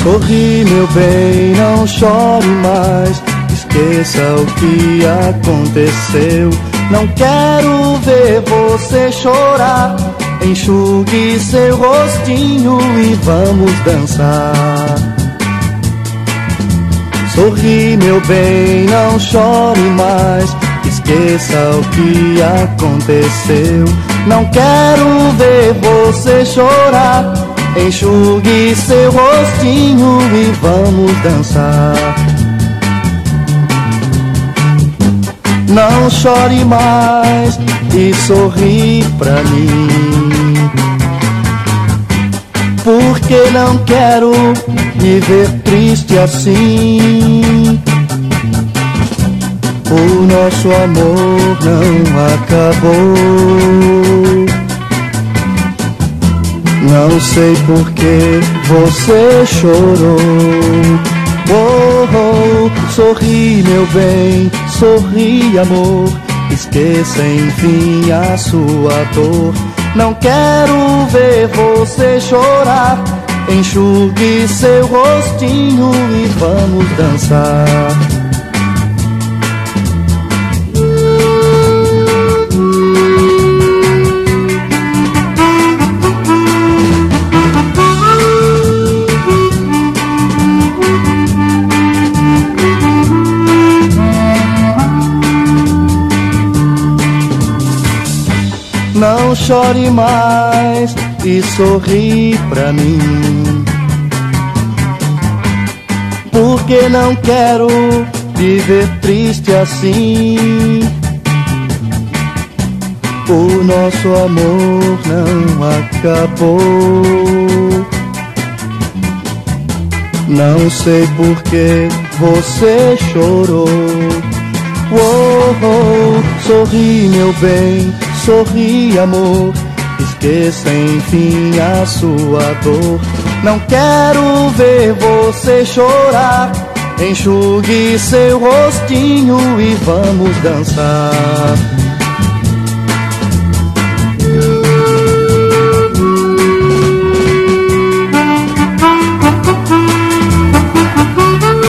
Sorri, meu bem, não chore mais. Esqueça o que aconteceu. Não quero ver você chorar. Enxugue seu rostinho e vamos dançar. Sorri, meu bem, não chore mais. Esqueça o que aconteceu. Não quero ver você chorar. Enxugue seu rostinho e vamos dançar. Não chore mais e sorri pra mim, porque não quero me ver triste assim. O nosso amor não acabou. Não sei por que você chorou. Oh, oh, sorri, meu bem, sorri, amor. Esqueça enfim a sua dor. Não quero ver você chorar. Enxugue seu rostinho e vamos dançar. Não chore mais e sorri pra mim, porque não quero viver triste assim. O nosso amor não acabou. Não sei por que você chorou. Oh, oh, sorri, meu bem, sorri, amor. Esqueça enfim a sua dor. Não quero ver você chorar. Enxugue seu rostinho e vamos dançar.